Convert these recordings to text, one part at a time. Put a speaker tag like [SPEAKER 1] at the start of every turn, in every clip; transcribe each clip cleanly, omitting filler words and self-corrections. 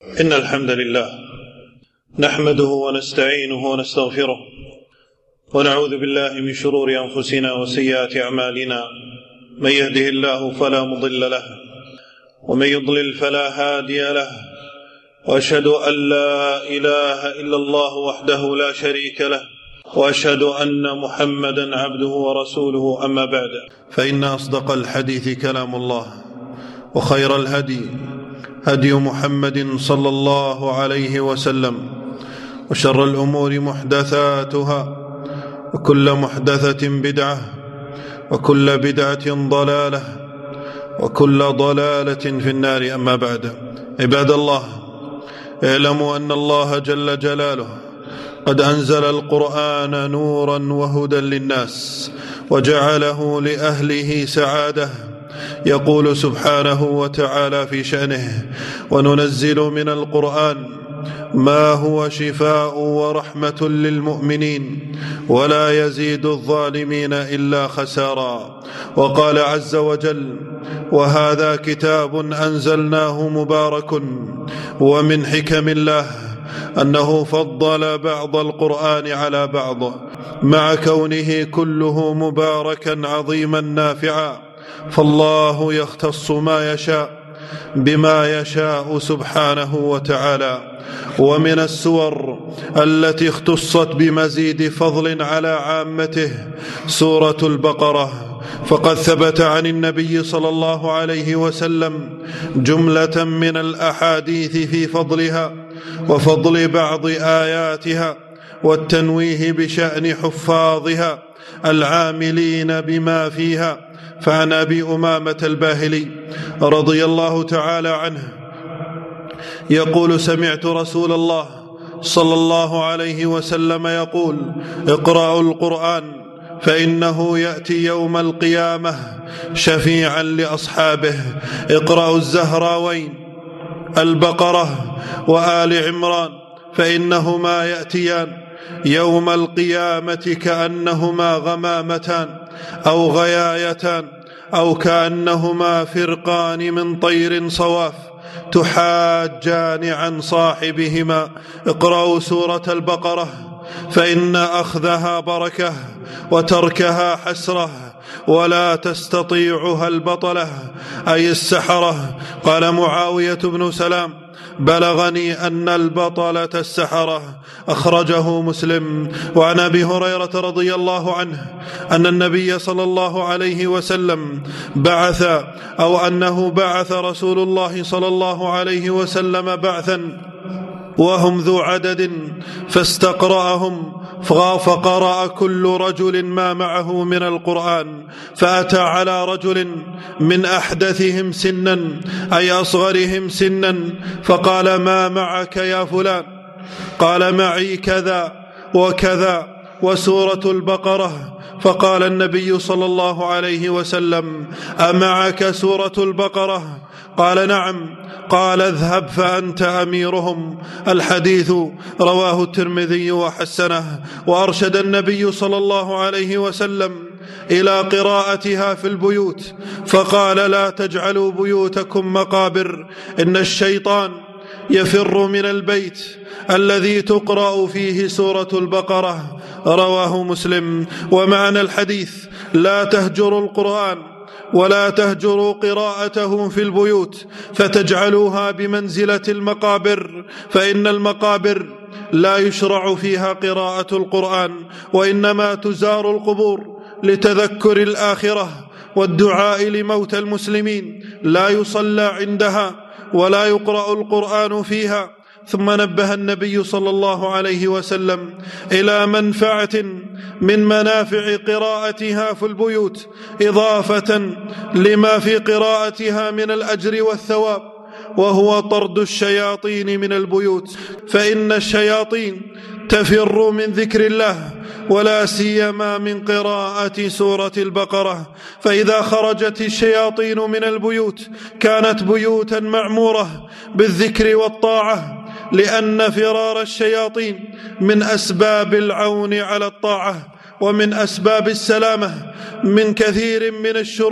[SPEAKER 1] إن الحمد لله نحمده ونستعينه ونستغفره ونعوذ بالله من شرور أنفسنا وسيئات أعمالنا. من يهده الله فلا مضل له ومن يضلل فلا هادي له، وأشهد أن لا إله إلا الله وحده لا شريك له، وأشهد أن محمدا عبده ورسوله. أما بعد، فإن أصدق الحديث كلام الله، وخير الهدي هدي محمد صلى الله عليه وسلم، وشر الأمور محدثاتها، وكل محدثة بدعة، وكل بدعة ضلالة، وكل ضلالة في النار. أما بعد، عباد الله، اعلموا أن الله جل جلاله قد أنزل القرآن نورا وهدى للناس، وجعله لأهله سعادة. يقول سبحانه وتعالى في شأنه: وننزل من القرآن ما هو شفاء ورحمة للمؤمنين ولا يزيد الظالمين إلا خسارا. وقال عز وجل: وهذا كتاب أنزلناه مبارك. ومن حكم الله أنه فضل بعض القرآن على بعض، مع كونه كله مباركا عظيما نافعا، فالله يختص ما يشاء بما يشاء سبحانه وتعالى. ومن السور التي اختصت بمزيد فضل على عامته سورة البقرة، فقد ثبت عن النبي صلى الله عليه وسلم جملة من الأحاديث في فضلها وفضل بعض آياتها، والتنويه بشأن حفاظها العاملين بما فيها. فعن أبي أمامة الباهلي رضي الله تعالى عنه يقول: سمعت رسول الله صلى الله عليه وسلم يقول: اقرأوا القرآن فإنه يأتي يوم القيامة شفيعا لأصحابه. اقرأوا الزهراوين البقرة وآل عمران، فإنهما يأتيان يوم القيامة كأنهما غمامتان أو غيايتان، أو كأنهما فرقان من طير صواف تحاجان عن صاحبهما. اقرأوا سورة البقرة فإن أخذها بركة وتركها حسرة، ولا تستطيعها البطلة أي السحرة. قال معاوية بن سلام: بلغني أن البطلة السحرة. أخرجه مسلم. وعن أبي هريرة رضي الله عنه أن النبي صلى الله عليه وسلم بعث رسول الله صلى الله عليه وسلم بعثا وهم ذو عدد، فاستقرأهم، فقرأ كل رجل ما معه من القرآن، فأتى على رجل من أحدثهم سنا أي أصغرهم سنا، فقال: ما معك يا فلان؟ قال: معي كذا وكذا وسورة البقرة. فقال النبي صلى الله عليه وسلم: أمعك سورة البقرة؟ قال: نعم. قال: اذهب فأنت أميرهم. الحديث رواه الترمذي وحسنه. وأرشد النبي صلى الله عليه وسلم إلى قراءتها في البيوت، فقال: لا تجعلوا بيوتكم مقابر، إن الشيطان يفر من البيت الذي تقرأ فيه سورة البقرة. رواه مسلم. ومعنى الحديث: لا تهجروا القرآن ولا تهجروا قراءته في البيوت فتجعلوها بمنزلة المقابر، فإن المقابر لا يشرع فيها قراءة القرآن، وإنما تزار القبور لتذكر الآخرة والدعاء لموتى المسلمين، لا يصلى عندها ولا يقرأ القرآن فيها. ثم نبه النبي صلى الله عليه وسلم إلى منفعة من منافع قراءتها في البيوت، إضافة لما في قراءتها من الأجر والثواب، وهو طرد الشياطين من البيوت، فإن الشياطين تفر من ذكر الله، ولا سيما من قراءة سورة البقرة. فإذا خرجت الشياطين من البيوت كانت بيوتا معمورة بالذكر والطاعة، لأن فرار الشياطين من أسباب العون على الطاعة، ومن أسباب السلامة من كثير من الشرور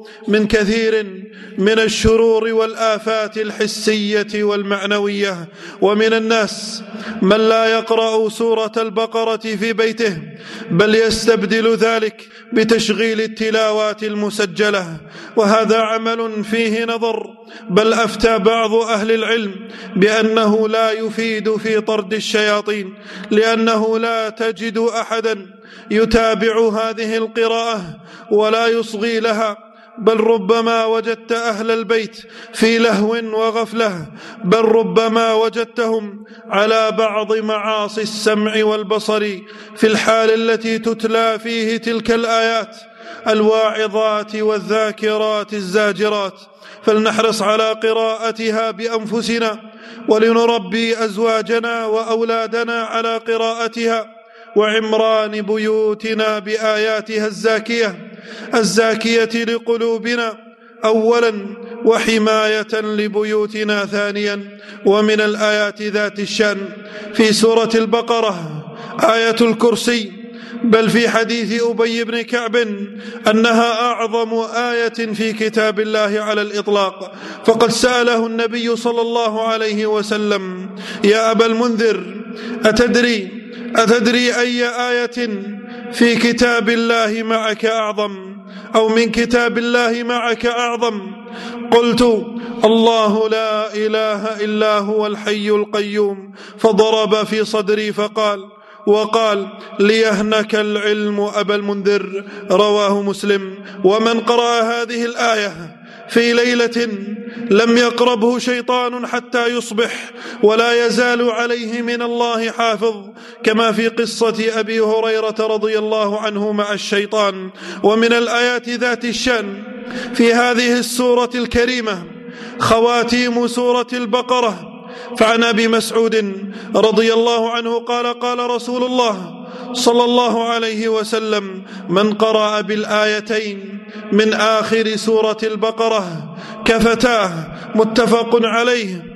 [SPEAKER 1] من كثير من الشرور والآفات الحسية والمعنوية. ومن الناس من لا يقرأ سورة البقرة في بيته، بل يستبدل ذلك بتشغيل التلاوات المسجلة، وهذا عمل فيه نظر، بل أفتى بعض أهل العلم بأنه لا يفيد في طرد الشياطين، لأنه لا تجد أحدا يتابع هذه القراءة ولا يصغي لها، بل ربما وجدت أهل البيت في لهو وغفلة، بل ربما وجدتهم على بعض معاصي السمع والبصر في الحال التي تتلى فيه تلك الآيات الواعظات والذاكرات الزاجرات. فلنحرص على قراءتها بأنفسنا، ولنربي أزواجنا وأولادنا على قراءتها وعمران بيوتنا بآياتها الزاكية لقلوبنا أولا، وحماية لبيوتنا ثانيا. ومن الآيات ذات الشأن في سورة البقرة آية الكرسي، بل في حديث أبي بن كعب أنها أعظم آية في كتاب الله على الإطلاق، فقد سأله النبي صلى الله عليه وسلم: يا أبا المنذر، أتدري أي آية في كتاب الله معك أعظم، أو من كتاب الله معك أعظم؟ قلت: الله لا إله إلا هو الحي القيوم. فضرب في صدري وقال: ليهنك العلم أبا المنذر. رواه مسلم. ومن قرأ هذه الآية في ليلة لم يقربه شيطان حتى يصبح، ولا يزال عليه من الله حافظ، كما في قصة أبي هريرة رضي الله عنه مع الشيطان. ومن الآيات ذات الشأن في هذه السورة الكريمة خواتيم سورة البقرة. فعن أبي مسعود رضي الله عنه قال: قال رسول الله صلى الله عليه وسلم: من قرأ بالآيتين من آخر سورة البقرة كفتاه. متفق عليه.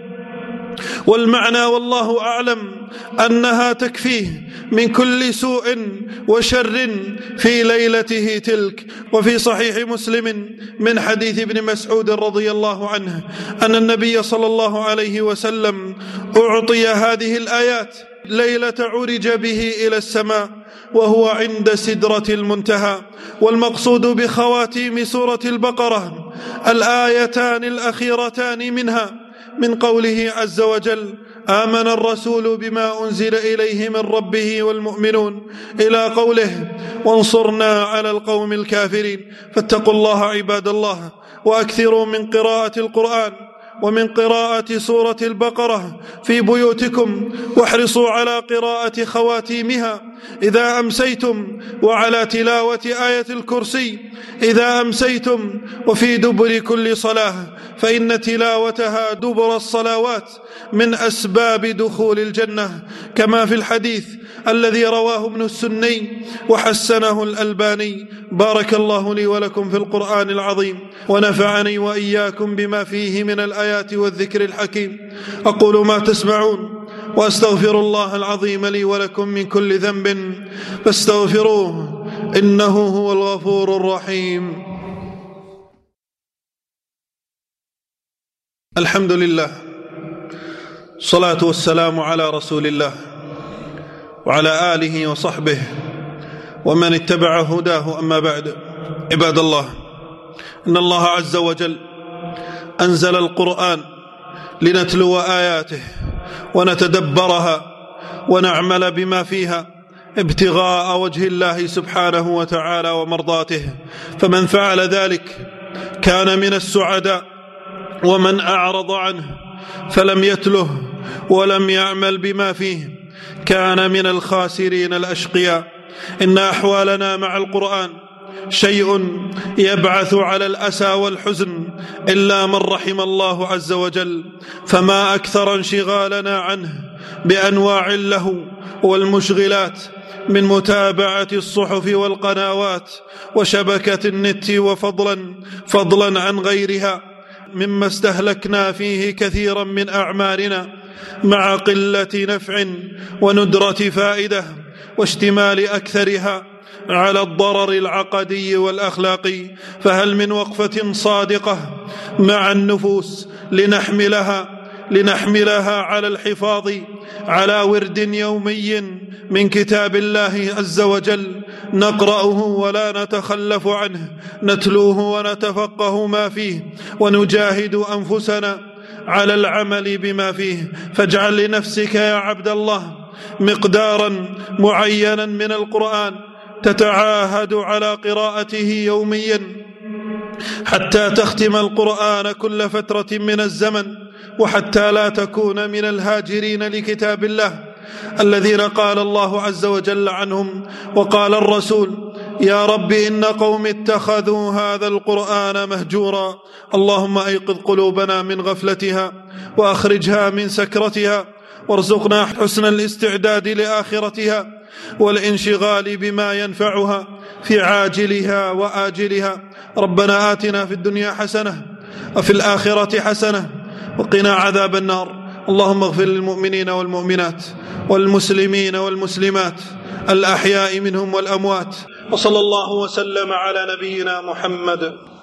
[SPEAKER 1] والمعنى والله أعلم أنها تكفيه من كل سوء وشر في ليلته تلك. وفي صحيح مسلم من حديث ابن مسعود رضي الله عنه أن النبي صلى الله عليه وسلم أعطي هذه الآيات ليلة عرج به إلى السماء، وهو عند سدرة المنتهى. والمقصود بخواتيم سورة البقرة الآيتان الأخيرتان منها، من قوله عز وجل: آمن الرسول بما أنزل إليه من ربه والمؤمنون، إلى قوله: وانصرنا على القوم الكافرين. فاتقوا الله عباد الله، وأكثروا من قراءة القرآن ومن قراءة سورة البقرة في بيوتكم، واحرصوا على قراءة خواتيمها إذا أمسيتم، وعلى تلاوة آية الكرسي إذا أمسيتم، وفي دبر كل صلاة، فإن تلاوتها دبر الصلوات من أسباب دخول الجنة، كما في الحديث الذي رواه ابن السني وحسنه الألباني. بارك الله لي ولكم في القرآن العظيم، ونفعني وإياكم بما فيه من الآيات والذكر الحكيم. أقول ما تسمعون، وأستغفر الله العظيم لي ولكم من كل ذنب، فاستغفروه إنه هو الغفور الرحيم. الحمد لله، الصلاة والسلام على رسول الله وعلى آله وصحبه ومن اتبع هداه. أما بعد، عباد الله، إن الله عز وجل أنزل القرآن لنتلو آياته ونتدبرها ونعمل بما فيها ابتغاء وجه الله سبحانه وتعالى ومرضاته. فمن فعل ذلك كان من السعداء، ومن أعرض عنه فلم يتله ولم يعمل بما فيه كان من الخاسرين الأشقياء. إن أحوالنا مع القرآن شيء يبعث على الأسى والحزن إلا من رحم الله عز وجل، فما أكثر انشغالنا عنه بأنواع اللهو والمشغلات من متابعة الصحف والقنوات وشبكة النت، فضلا عن غيرها مما استهلكنا فيه كثيرا من أعمارنا مع قلة نفع وندرة فائدة واشتمال أكثرها على الضرر العقدي والأخلاقي، فهل من وقفة صادقة مع النفوس لنحملها على الحفاظ على ورد يومي من كتاب الله عز وجل، نقرأه ولا نتخلف عنه، نتلوه ونتفقه ما فيه، ونجاهد أنفسنا على العمل بما فيه. فاجعل لنفسك يا عبد الله مقدارا معينا من القرآن تتعاهد على قراءته يوميا حتى تختم القرآن كل فترة من الزمن، وحتى لا تكون من الهاجرين لكتاب الله الذين قال الله عز وجل عنهم وقال الرسول: يا رب إن قوم اتخذوا هذا القرآن مهجورا. اللهم أيقظ قلوبنا من غفلتها وأخرجها من سكرتها، وارزقنا حسن الاستعداد لآخرتها والانشغال بما ينفعها في عاجلها وآجلها. ربنا آتنا في الدنيا حسنة وفي الآخرة حسنة وقنا عذاب النار. اللهم اغفر للمؤمنين والمؤمنات والمسلمين والمسلمات الأحياء منهم والأموات، وصلى الله وسلم على نبينا محمد.